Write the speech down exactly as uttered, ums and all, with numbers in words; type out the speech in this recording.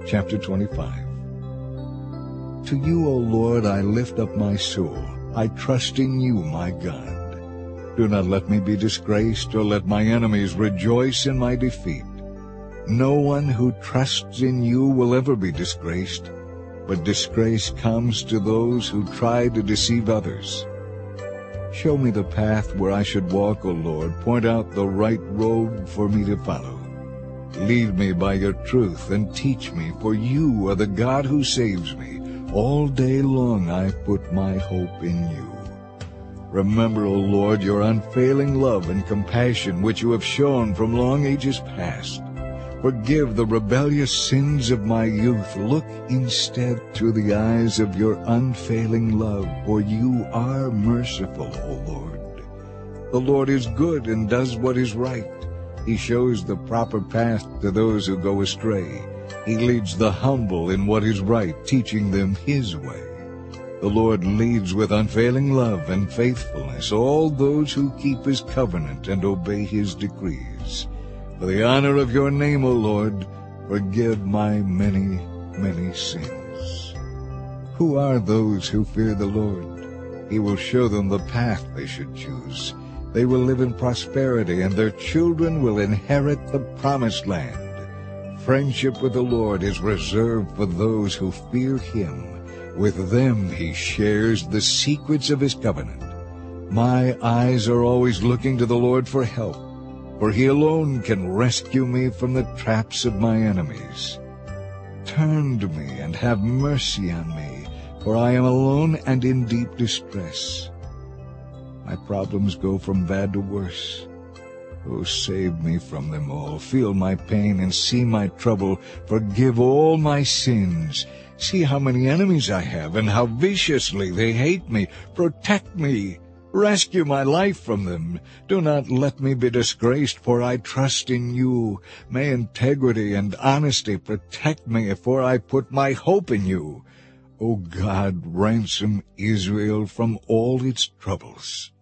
chapter twenty-five. To you, O Lord, I lift up my soul. I trust in you, my God. Do not let me be disgraced, or let my enemies rejoice in my defeat. No one who trusts in you will ever be disgraced, but disgrace comes to those who try to deceive others. Show me the path where I should walk, O Lord. Point out the right road for me to follow. Lead me by your truth and teach me, for you are the God who saves me. All day long I put my hope in you. Remember, O Lord, your unfailing love and compassion which you have shown from long ages past. Forgive the rebellious sins of my youth. Look instead through the eyes of your unfailing love, for you are merciful, O Lord. The Lord is good and does what is right. He shows the proper path to those who go astray. He leads the humble in what is right, teaching them his way. The Lord leads with unfailing love and faithfulness all those who keep his covenant and obey his decrees. For the honor of your name, O Lord, forgive my many, many sins. Who are those who fear the Lord? He will show them the path they should choose. They will live in prosperity, and their children will inherit the promised land. Friendship with the Lord is reserved for those who fear him. With them he shares the secrets of his covenant. My eyes are always looking to the Lord for help, for he alone can rescue me from the traps of my enemies. Turn to me and have mercy on me, for I am alone and in deep distress. My problems go from bad to worse. Oh, save me from them all. Feel my pain and see my trouble. Forgive all my sins. See how many enemies I have and how viciously they hate me. Protect me. Rescue my life from them. Do not let me be disgraced, for I trust in you. May integrity and honesty protect me, for I put my hope in you. O God, ransom Israel from all its troubles.